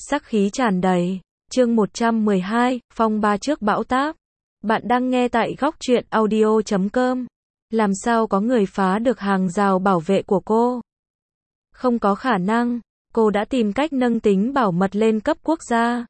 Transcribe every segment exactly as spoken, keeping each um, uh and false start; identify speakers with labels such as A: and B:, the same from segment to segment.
A: sắc khí tràn đầy. Chương một trăm mười hai, phong ba trước bão táp. Bạn đang nghe tại góc truyện audio chấm com. Làm sao có người phá được hàng rào bảo vệ của cô? Không có khả năng, cô đã tìm cách nâng tính bảo mật lên cấp quốc gia.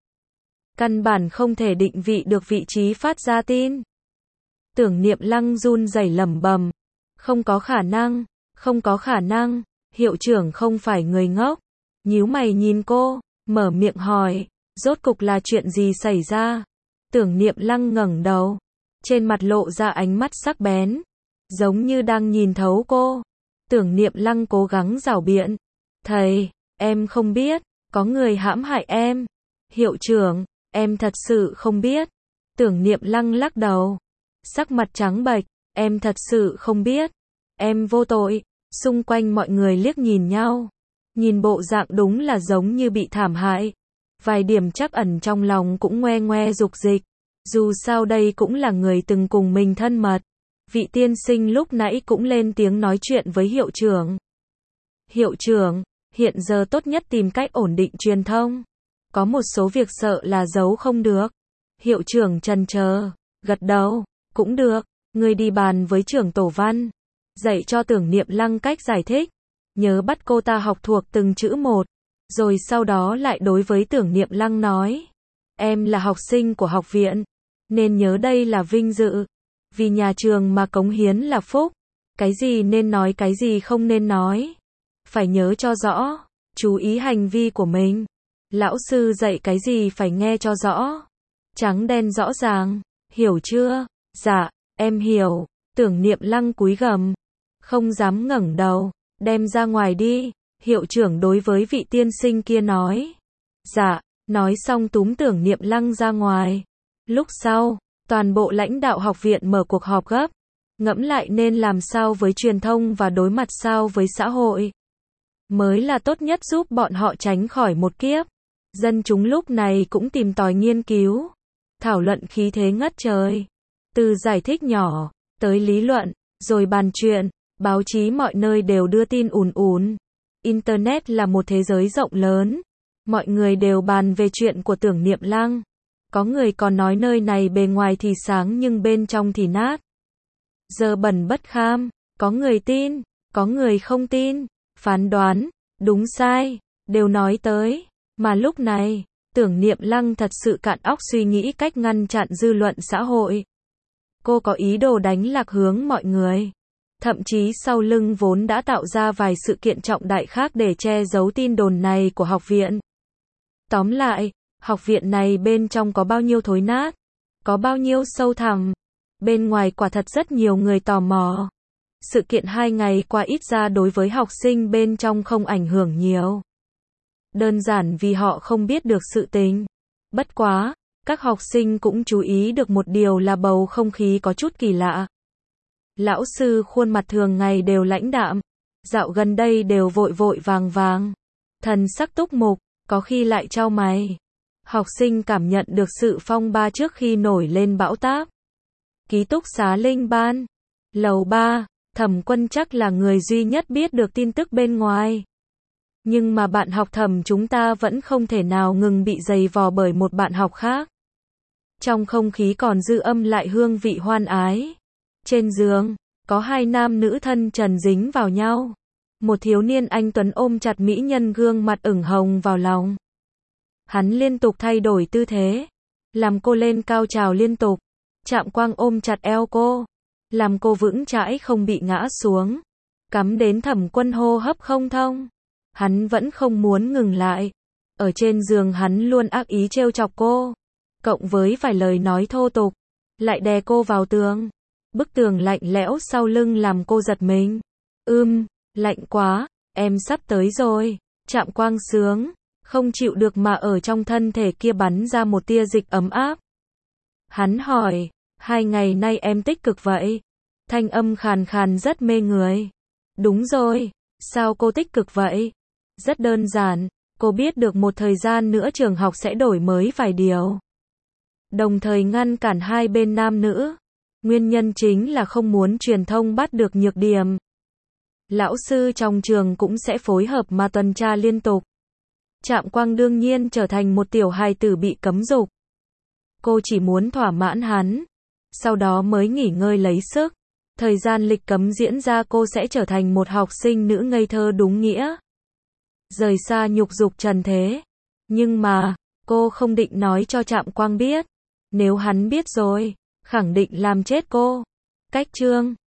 A: Căn bản không thể định vị được vị trí phát ra tin. Tưởng Niệm Lăng run rẩy lẩm bẩm, không có khả năng, không có khả năng, hiệu trưởng không phải người ngốc. Nhíu mày nhìn cô, mở miệng hỏi, rốt cục là chuyện gì xảy ra? Tưởng Niệm Lăng ngẩng đầu, trên mặt lộ ra ánh mắt sắc bén, giống như đang nhìn thấu cô. Tưởng Niệm Lăng cố gắng giảo biện, thầy, em không biết, có người hãm hại em. Hiệu trưởng, em thật sự không biết. Tưởng Niệm Lăng lắc đầu, sắc mặt trắng bệch, em thật sự không biết. Em vô tội. Xung quanh mọi người liếc nhìn nhau, nhìn bộ dạng đúng là giống như bị thảm hại. Vài điểm trắc ẩn trong lòng cũng ngoe ngoe dục dịch. Dù sao đây cũng là người từng cùng mình thân mật. Vị tiên sinh lúc nãy cũng lên tiếng nói chuyện với hiệu trưởng. Hiệu trưởng, hiện giờ tốt nhất tìm cách ổn định truyền thông. Có một số việc sợ là giấu không được. Hiệu trưởng chần chờ, gật đầu, cũng được, người đi bàn với trưởng tổ văn. Dạy cho Tưởng Niệm Lăng cách giải thích. Nhớ bắt cô ta học thuộc từng chữ một. Rồi sau đó lại đối với Tưởng Niệm Lăng nói. Em là học sinh của học viện. Nên nhớ đây là vinh dự. Vì nhà trường mà cống hiến là phúc. Cái gì nên nói cái gì không nên nói. Phải nhớ cho rõ. Chú ý hành vi của mình. Lão sư dạy cái gì phải nghe cho rõ. Trắng đen rõ ràng. Hiểu chưa? Dạ, em hiểu. Tưởng Niệm Lăng cúi gằm. Không dám ngẩng đầu. Đem ra ngoài đi. Hiệu trưởng đối với vị tiên sinh kia nói. Dạ, nói xong túm Tưởng Niệm Lăng ra ngoài. Lúc sau, toàn bộ lãnh đạo học viện mở cuộc họp gấp. Ngẫm lại nên làm sao với truyền thông và đối mặt sao với xã hội. Mới là tốt nhất giúp bọn họ tránh khỏi một kiếp. Dân chúng lúc này cũng tìm tòi nghiên cứu. Thảo luận khí thế ngất trời. Từ giải thích nhỏ, tới lý luận, rồi bàn chuyện. Báo chí mọi nơi đều đưa tin ùn ùn. Internet là một thế giới rộng lớn. Mọi người đều bàn về chuyện của Tưởng Niệm Lăng. Có người còn nói nơi này bề ngoài thì sáng nhưng bên trong thì nát. Dơ bẩn bất kham. Có người tin, có người không tin. Phán đoán, đúng sai, đều nói tới. Mà lúc này, Tưởng Niệm Lăng thật sự cạn óc suy nghĩ cách ngăn chặn dư luận xã hội. Cô có ý đồ đánh lạc hướng mọi người. Thậm chí sau lưng vốn đã tạo ra vài sự kiện trọng đại khác để che giấu tin đồn này của học viện. Tóm lại, học viện này bên trong có bao nhiêu thối nát, có bao nhiêu sâu thẳm. Bên ngoài quả thật rất nhiều người tò mò. Sự kiện hai ngày qua ít ra đối với học sinh bên trong không ảnh hưởng nhiều. Đơn giản vì họ không biết được sự tình. Bất quá, các học sinh cũng chú ý được một điều là bầu không khí có chút kỳ lạ. Lão sư khuôn mặt thường ngày đều lãnh đạm, dạo gần đây đều vội vội vàng vàng, thần sắc túc mục, có khi lại chau mày. Học sinh cảm nhận được sự phong ba trước khi nổi lên bão táp. Ký túc xá Linh Ban, lầu ba, Thẩm Quân chắc là người duy nhất biết được tin tức bên ngoài. Nhưng mà bạn học Thẩm chúng ta vẫn không thể nào ngừng bị giày vò bởi một bạn học khác. Trong không khí còn dư âm lại hương vị hoan ái. Trên giường, có hai nam nữ thân trần dính vào nhau. Một thiếu niên anh tuấn ôm chặt mỹ nhân gương mặt ửng hồng vào lòng. Hắn liên tục thay đổi tư thế, làm cô lên cao trào liên tục. Trạm Quang ôm chặt eo cô, làm cô vững chãi không bị ngã xuống. Cắm đến Thẩm Quân hô hấp không thông. Hắn vẫn không muốn ngừng lại. Ở trên giường hắn luôn ác ý trêu chọc cô. Cộng với vài lời nói thô tục, lại đè cô vào tường. Bức tường lạnh lẽo sau lưng làm cô giật mình. Ưm, lạnh quá, em sắp tới rồi. Trạm Quang sướng, không chịu được mà ở trong thân thể kia bắn ra một tia dịch ấm áp. Hắn hỏi, hai ngày nay em tích cực vậy? Thanh âm khàn khàn rất mê người. Đúng rồi, sao cô tích cực vậy? Rất đơn giản, cô biết được một thời gian nữa trường học sẽ đổi mới vài điều. Đồng thời ngăn cản hai bên nam nữ. Nguyên nhân chính là không muốn truyền thông bắt được nhược điểm. Lão sư trong trường cũng sẽ phối hợp mà tuần tra liên tục. Trạm Quang đương nhiên trở thành một tiểu hài tử bị cấm dục. Cô chỉ muốn thỏa mãn hắn, sau đó mới nghỉ ngơi lấy sức. Thời gian lịch cấm diễn ra cô sẽ trở thành một học sinh nữ ngây thơ đúng nghĩa. Rời xa nhục dục trần thế. Nhưng mà, cô không định nói cho Trạm Quang biết. Nếu hắn biết rồi, khẳng định làm chết cô. Cách chương